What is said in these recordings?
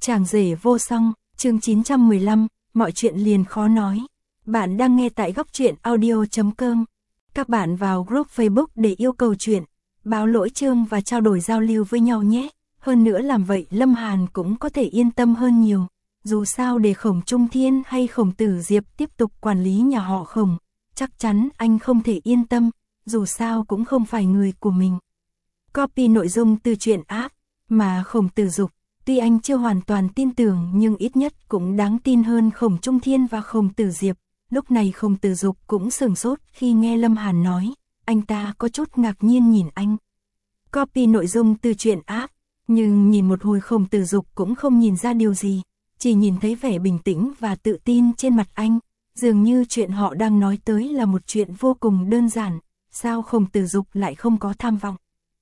Chàng rể vô song, chương 915, mọi chuyện liền khó nói. Bạn đang nghe tại góc truyện audio.com. Các bạn vào group Facebook để yêu cầu chuyện, báo lỗi chương và trao đổi giao lưu với nhau nhé. Hơn nữa làm vậy Lâm Hàn cũng có thể yên tâm hơn nhiều. Dù sao để Khổng Trung Thiên hay Khổng Tử Diệp tiếp tục quản lý nhà họ Khổng, chắc chắn anh không thể yên tâm, dù sao cũng không phải người của mình. Copy nội dung từ truyện app mà Khổng Tử Dục. Tuy anh chưa hoàn toàn tin tưởng nhưng ít nhất cũng đáng tin hơn Khổng Trung Thiên và Khổng Tử Diệp. Lúc này Khổng Tử Dục cũng sửng sốt khi nghe Lâm Hàn nói, anh ta có chút ngạc nhiên nhìn anh. Copy nội dung từ truyện app, nhưng nhìn một hồi Khổng Tử Dục cũng không nhìn ra điều gì, chỉ nhìn thấy vẻ bình tĩnh và tự tin trên mặt anh, dường như chuyện họ đang nói tới là một chuyện vô cùng đơn giản, sao Khổng Tử Dục lại không có tham vọng?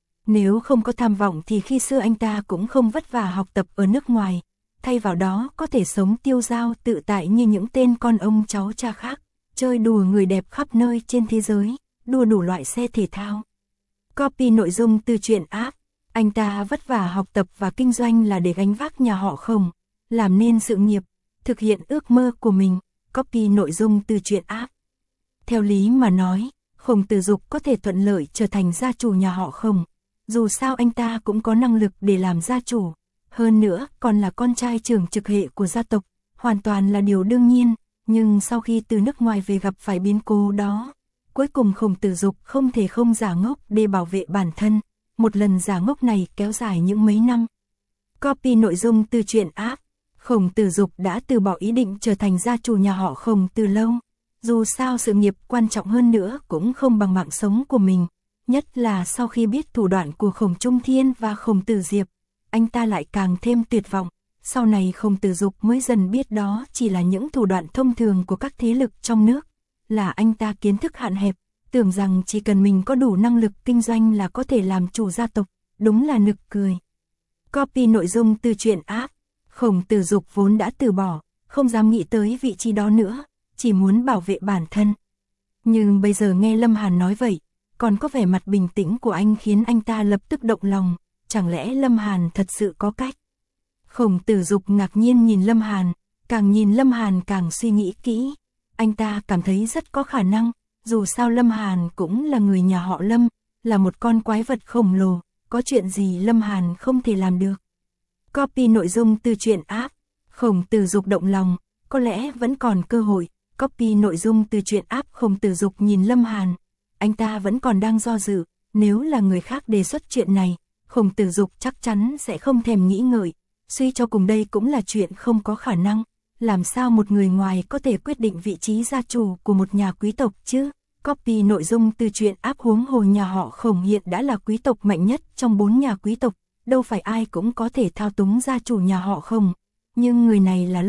Nếu không có tham vọng thì khi xưa anh ta cũng không vất vả học tập ở nước ngoài, thay vào đó có thể sống tiêu dao tự tại như những tên con ông cháu cha khác, chơi đùa người đẹp khắp nơi trên thế giới, đua đủ loại xe thể thao. Copy nội dung từ truyện app, anh ta vất vả học tập và kinh doanh là để gánh vác nhà họ Khổng, làm nên sự nghiệp, thực hiện ước mơ của mình. Copy nội dung từ truyện app. Theo lý mà nói, Khổng Tử Dục có thể thuận lợi trở thành gia chủ nhà họ Khổng. Dù sao anh ta cũng có năng lực để làm gia chủ, hơn nữa còn là con trai trưởng trực hệ của gia tộc, hoàn toàn là điều đương nhiên, nhưng sau khi từ nước ngoài về gặp phải biến cố đó, cuối cùng Khổng Tử Dục không thể không giả ngốc để bảo vệ bản thân, một lần giả ngốc này kéo dài những mấy năm. Copy nội dung từ truyện app, Khổng Tử Dục đã từ bỏ ý định trở thành gia chủ nhà họ Khổng từ lâu, dù sao sự nghiệp quan trọng hơn nữa cũng không bằng mạng sống của mình. Nhất là sau khi biết thủ đoạn của Khổng Trung Thiên và Khổng Tử Diệp, anh ta lại càng thêm tuyệt vọng. Sau này Khổng Tử Dục mới dần biết đó chỉ là những thủ đoạn thông thường của các thế lực trong nước, là anh ta kiến thức hạn hẹp, tưởng rằng chỉ cần mình có đủ năng lực kinh doanh là có thể làm chủ gia tộc, đúng là nực cười. Copy nội dung từ truyện app, Khổng Tử Dục vốn đã từ bỏ, không dám nghĩ tới vị trí đó nữa, chỉ muốn bảo vệ bản thân. Nhưng bây giờ nghe Lâm Hàn nói vậy, còn có vẻ mặt bình tĩnh của anh khiến anh ta lập tức động lòng, chẳng lẽ Lâm Hàn thật sự có cách? Khổng Tử Dục ngạc nhiên nhìn Lâm Hàn, càng nhìn Lâm Hàn càng suy nghĩ kỹ, anh ta cảm thấy rất có khả năng, dù sao Lâm Hàn cũng là người nhà họ Lâm, là một con quái vật khổng lồ, có chuyện gì Lâm Hàn không thể làm được. Copy nội dung từ truyện app, Khổng Tử Dục động lòng, có lẽ vẫn còn cơ hội. Copy nội dung từ truyện app, Khổng Tử Dục nhìn Lâm Hàn. Anh ta vẫn còn đang do dự, nếu là người khác đề xuất chuyện này, Khổng Tử Dục chắc chắn sẽ không thèm nghĩ ngợi, suy cho cùng đây cũng là chuyện không có khả năng, làm sao một người ngoài có thể quyết định vị trí gia chủ của một nhà quý tộc chứ? Copy nội dung từ truyện app, huống hồ nhà họ Khổng hiện đã là quý tộc mạnh nhất trong 4 nhà quý tộc, đâu phải ai cũng có thể thao túng gia chủ nhà họ Khổng, nhưng người này là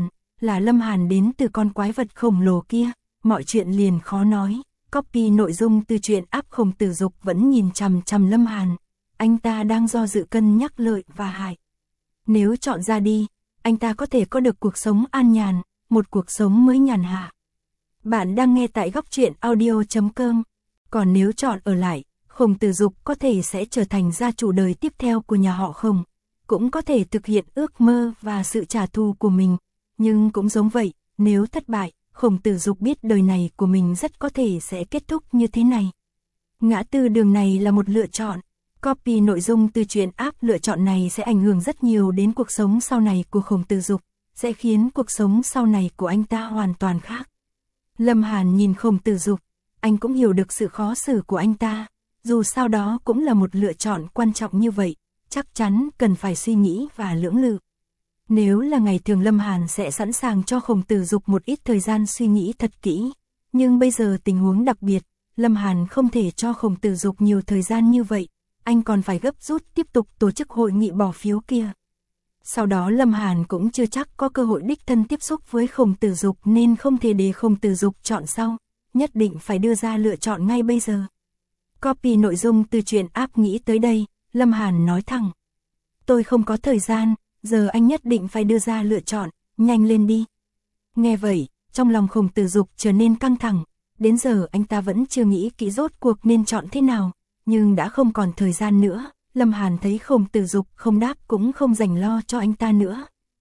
Lâm Hàn đến từ con quái vật khổng lồ kia, mọi chuyện liền khó nói. Copy nội dung từ truyện app, Khổng Tử Dục vẫn nhìn chằm chằm Lâm Hàn, anh ta đang do dự cân nhắc lợi và hại. Nếu chọn ra đi, anh ta có thể có được cuộc sống an nhàn, một cuộc sống mới nhàn hạ. Bạn đang nghe tại góc truyện audio.com. Còn nếu chọn ở lại, Khổng Tử Dục có thể sẽ trở thành gia chủ đời tiếp theo của nhà họ Khổng, cũng có thể thực hiện ước mơ và sự trả thù của mình, nhưng cũng giống vậy, nếu thất bại, Khổng Tử Dục biết đời này của mình rất có thể sẽ kết thúc như thế này. Ngã tư đường này là một lựa chọn. Copy nội dung từ truyện app, lựa chọn này sẽ ảnh hưởng rất nhiều đến cuộc sống sau này của Khổng Tử Dục, sẽ khiến cuộc sống sau này của anh ta hoàn toàn khác. Lâm Hàn nhìn Khổng Tử Dục, anh cũng hiểu được sự khó xử của anh ta, dù sao đó cũng là một lựa chọn quan trọng như vậy, chắc chắn cần phải suy nghĩ và lưỡng lự. Nếu là ngày thường Lâm Hàn sẽ sẵn sàng cho Khổng Tử Dục một ít thời gian suy nghĩ thật kỹ, nhưng bây giờ tình huống đặc biệt, Lâm Hàn không thể cho Khổng Tử Dục nhiều thời gian như vậy, anh còn phải gấp rút tiếp tục tổ chức hội nghị bỏ phiếu kia. Sau đó Lâm Hàn cũng chưa chắc có cơ hội đích thân tiếp xúc với Khổng Tử Dục nên không thể để Khổng Tử Dục chọn sau, nhất định phải đưa ra lựa chọn ngay bây giờ. Copy nội dung từ truyện app, nghĩ tới đây, Lâm Hàn nói thẳng. Tôi không có thời gian, giờ anh nhất định phải đưa ra lựa chọn, nhanh lên đi. Nghe vậy, trong lòng Khổng Tử Dục trở nên căng thẳng, đến giờ anh ta vẫn chưa nghĩ kỹ rốt cuộc nên chọn thế nào, nhưng đã không còn thời gian nữa, Lâm Hàn thấy Khổng Tử Dục không đáp cũng không dành lo cho anh ta nữa,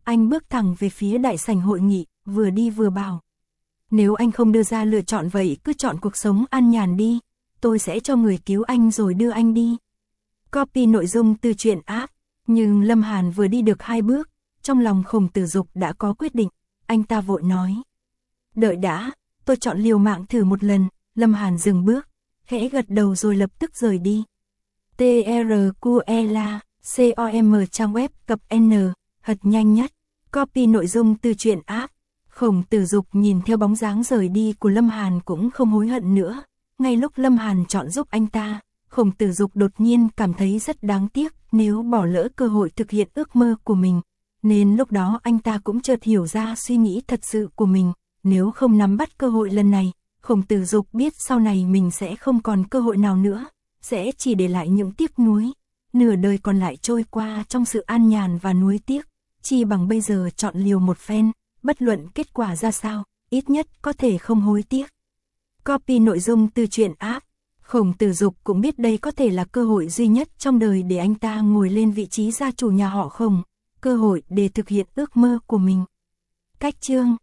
anh bước thẳng về phía đại sảnh hội nghị, vừa đi vừa bảo. Nếu anh không đưa ra lựa chọn vậy cứ chọn cuộc sống an nhàn đi, tôi sẽ cho người cứu anh rồi đưa anh đi. Copy nội dung từ truyện app, nhưng Lâm Hàn vừa đi được 2 bước, trong lòng Khổng Tử Dục đã có quyết định, anh ta vội nói. Đợi đã, tôi chọn liều mạng thử một lần. Lâm Hàn dừng bước, khẽ gật đầu rồi lập tức rời đi. TRQELA, COM trang web cập N, thật nhanh nhất. Copy nội dung từ truyện app. Khổng Tử Dục nhìn theo bóng dáng rời đi của Lâm Hàn cũng không hối hận nữa. Ngay lúc Lâm Hàn chọn giúp anh ta, Khổng Tử Dục đột nhiên cảm thấy rất đáng tiếc nếu bỏ lỡ cơ hội thực hiện ước mơ của mình. Nên lúc đó anh ta cũng chợt hiểu ra suy nghĩ thật sự của mình. Nếu không nắm bắt cơ hội lần này, Khổng Tử Dục biết sau này mình sẽ không còn cơ hội nào nữa, sẽ chỉ để lại những tiếc nuối. Nửa đời còn lại trôi qua trong sự an nhàn và nuối tiếc, chi bằng bây giờ chọn liều một phen, bất luận kết quả ra sao, ít nhất có thể không hối tiếc. Copy nội dung từ truyện app. Khổng Tử Dục cũng biết đây có thể là cơ hội duy nhất trong đời để anh ta ngồi lên vị trí gia chủ nhà họ Khổng, cơ hội để thực hiện ước mơ của mình. Cách chương